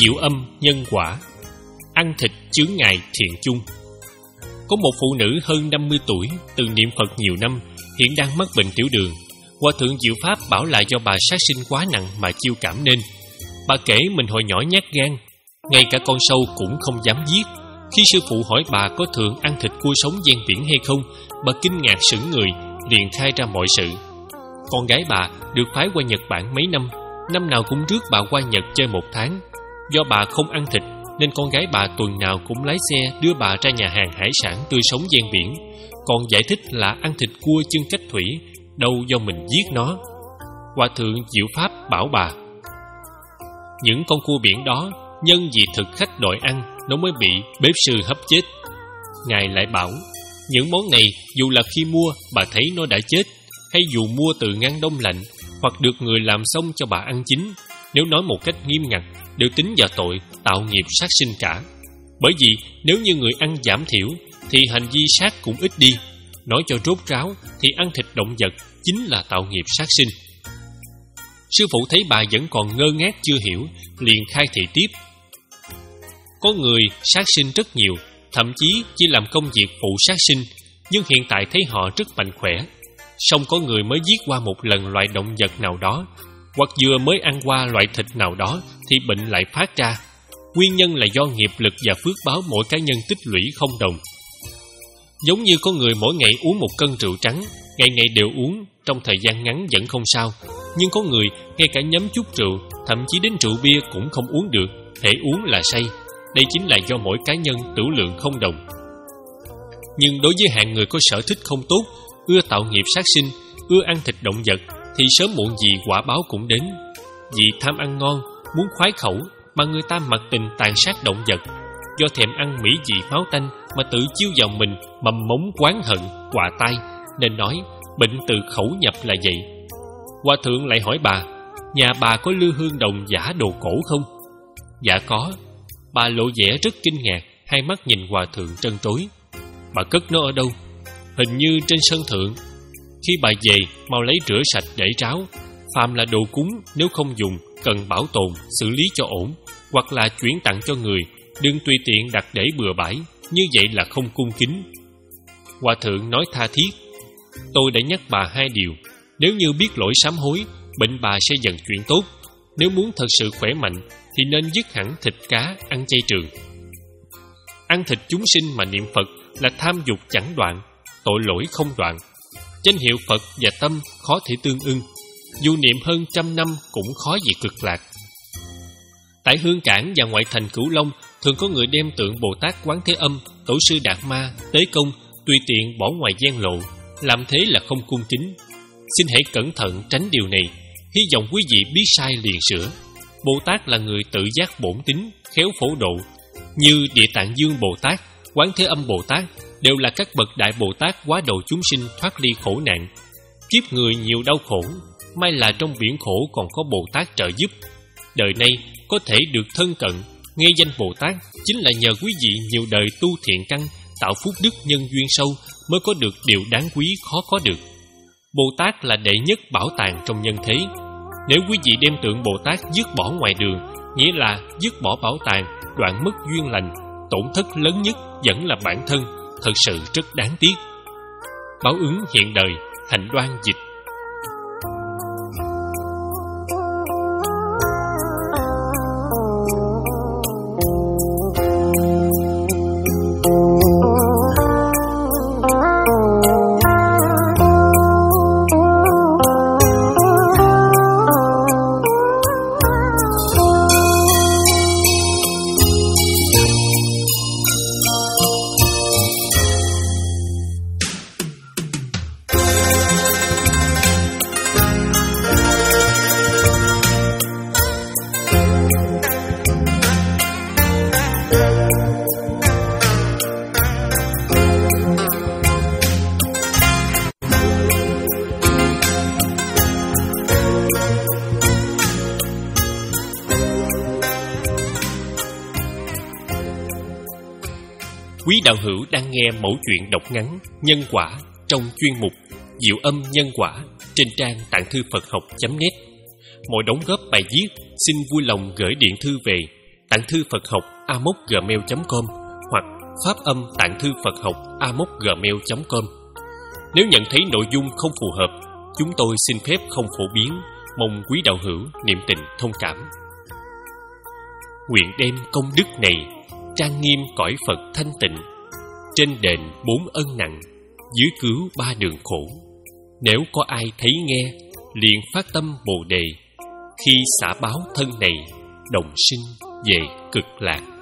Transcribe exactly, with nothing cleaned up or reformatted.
Diệu âm nhân quả. Ăn thịt chướng ngại thiện chung. Có một phụ nữ hơn năm mươi tuổi, từng niệm Phật nhiều năm, hiện đang mắc bệnh tiểu đường. Hòa thượng Diệu Pháp bảo là do bà sát sinh quá nặng mà chiêu cảm nên. Bà kể mình hồi nhỏ nhát gan, ngay cả con sâu cũng không dám giết. Khi sư phụ hỏi bà có thường ăn thịt cua sống ven biển hay không, bà kinh ngạc sững người, liền khai ra mọi sự. Con gái bà được phái qua Nhật Bản mấy năm, năm nào cũng rước bà qua Nhật chơi một tháng. Do bà không ăn thịt nên con gái bà tuần nào cũng lái xe đưa bà ra nhà hàng hải sản tươi sống ven biển, còn giải thích là ăn thịt cua chân cách thủy, đâu do mình giết nó. Hòa thượng Diệu Pháp bảo bà, những con cua biển đó nhân vì thực khách đòi ăn, nó mới bị bếp sư hấp chết. Ngài lại bảo, những món này dù là khi mua bà thấy nó đã chết, hay dù mua từ ngăn đông lạnh, hoặc được người làm xong cho bà ăn chín, nếu nói một cách nghiêm ngặt, đều tính vào tội tạo nghiệp sát sinh cả. Bởi vì nếu như người ăn giảm thiểu, thì hành vi sát cũng ít đi. Nói cho rốt ráo, thì ăn thịt động vật chính là tạo nghiệp sát sinh. Sư phụ thấy bà vẫn còn ngơ ngác chưa hiểu, liền khai thị tiếp. Có người sát sinh rất nhiều, thậm chí chỉ làm công việc phụ sát sinh, nhưng hiện tại thấy họ rất mạnh khỏe. Song có người mới giết qua một lần loại động vật nào đó, hoặc vừa mới ăn qua loại thịt nào đó, thì bệnh lại phát ra. Nguyên nhân là do nghiệp lực và phước báo mỗi cá nhân tích lũy không đồng. Giống như có người mỗi ngày uống một cân rượu trắng, ngày ngày đều uống, trong thời gian ngắn vẫn không sao. Nhưng có người ngay cả nhấm chút rượu, thậm chí đến rượu bia cũng không uống được, hễ uống là say. Đây chính là do mỗi cá nhân tửu lượng không đồng. Nhưng đối với hạng người có sở thích không tốt, ưa tạo nghiệp sát sinh, ưa ăn thịt động vật, thì sớm muộn gì quả báo cũng đến. Vì tham ăn ngon, muốn khoái khẩu, mà người ta mặc tình tàn sát động vật. Do thèm ăn mỹ vị máu tanh mà tự chiêu vào mình mầm mống oán hận, quạ tai, nên nói bệnh từ khẩu nhập là vậy. Hòa thượng lại hỏi bà, nhà bà có lư hương đồng giả đồ cổ không? Dạ có. Bà lộ vẻ rất kinh ngạc, hai mắt nhìn hòa thượng trân trối. Bà cất nó ở đâu? Hình như trên sân thượng. Khi bà về, mau lấy rửa sạch để ráo. Phàm là đồ cúng, nếu không dùng, cần bảo tồn, xử lý cho ổn, hoặc là chuyển tặng cho người, đừng tùy tiện đặt để bừa bãi, như vậy là không cung kính. Hòa thượng nói tha thiết, tôi đã nhắc bà hai điều. Nếu như biết lỗi sám hối, bệnh bà sẽ dần chuyển tốt. Nếu muốn thật sự khỏe mạnh, thì nên dứt hẳn thịt cá, ăn chay trường. Ăn thịt chúng sinh mà niệm Phật là tham dục chẳng đoạn, tội lỗi không đoạn. Danh hiệu Phật và tâm khó thể tương ưng, dù niệm hơn trăm năm cũng khó gì cực lạc. Tại Hương Cảng và ngoại thành Cửu Long, thường có người đem tượng Bồ Tát Quán Thế Âm, Tổ sư Đạt Ma, Tế Công tùy tiện bỏ ngoài gian lộ, làm thế là không cung kính. Xin hãy cẩn thận tránh điều này, hy vọng quý vị biết sai liền sửa. Bồ Tát là người tự giác bổn tính, khéo phổ độ, như Địa Tạng Dương Bồ Tát, Quán Thế Âm Bồ Tát đều là các bậc đại Bồ Tát hóa độ chúng sinh thoát ly khổ nạn. Kiếp người nhiều đau khổ, may là trong biển khổ còn có Bồ Tát trợ giúp. Đời nay có thể được thân cận, nghe danh Bồ Tát chính là nhờ quý vị nhiều đời tu thiện căn, tạo phúc đức nhân duyên sâu mới có được điều đáng quý khó có được. Bồ Tát là đệ nhất bảo tàng trong nhân thế. Nếu quý vị đem tượng Bồ Tát dứt bỏ ngoài đường, nghĩa là dứt bỏ bảo tàng, đoạn mất duyên lành, tổn thất lớn nhất vẫn là bản thân, thật sự rất đáng tiếc. Báo ứng hiện đời, Hạnh Đoan dịch. Quý đạo hữu đang nghe mẩu chuyện đọc ngắn Nhân Quả trong chuyên mục Diệu Âm Nhân Quả trên trang tạng thư Phật học chấm net. Mọi đóng góp bài viết xin vui lòng gửi điện thư về tặng thư Phật học a mốc gmail chấm com hoặc pháp âm tặng thư Phật học a mốc gmail chấm com. Nếu nhận thấy nội dung không phù hợp, chúng tôi xin phép không phổ biến, mong quý đạo hữu niệm tình thông cảm. Nguyện đem công đức này trang nghiêm cõi Phật thanh tịnh, trên đền bốn ân nặng, dưới cứu ba đường khổ. Nếu có ai thấy nghe, liền phát tâm Bồ đề, khi xả báo thân này, đồng sinh về cực lạc.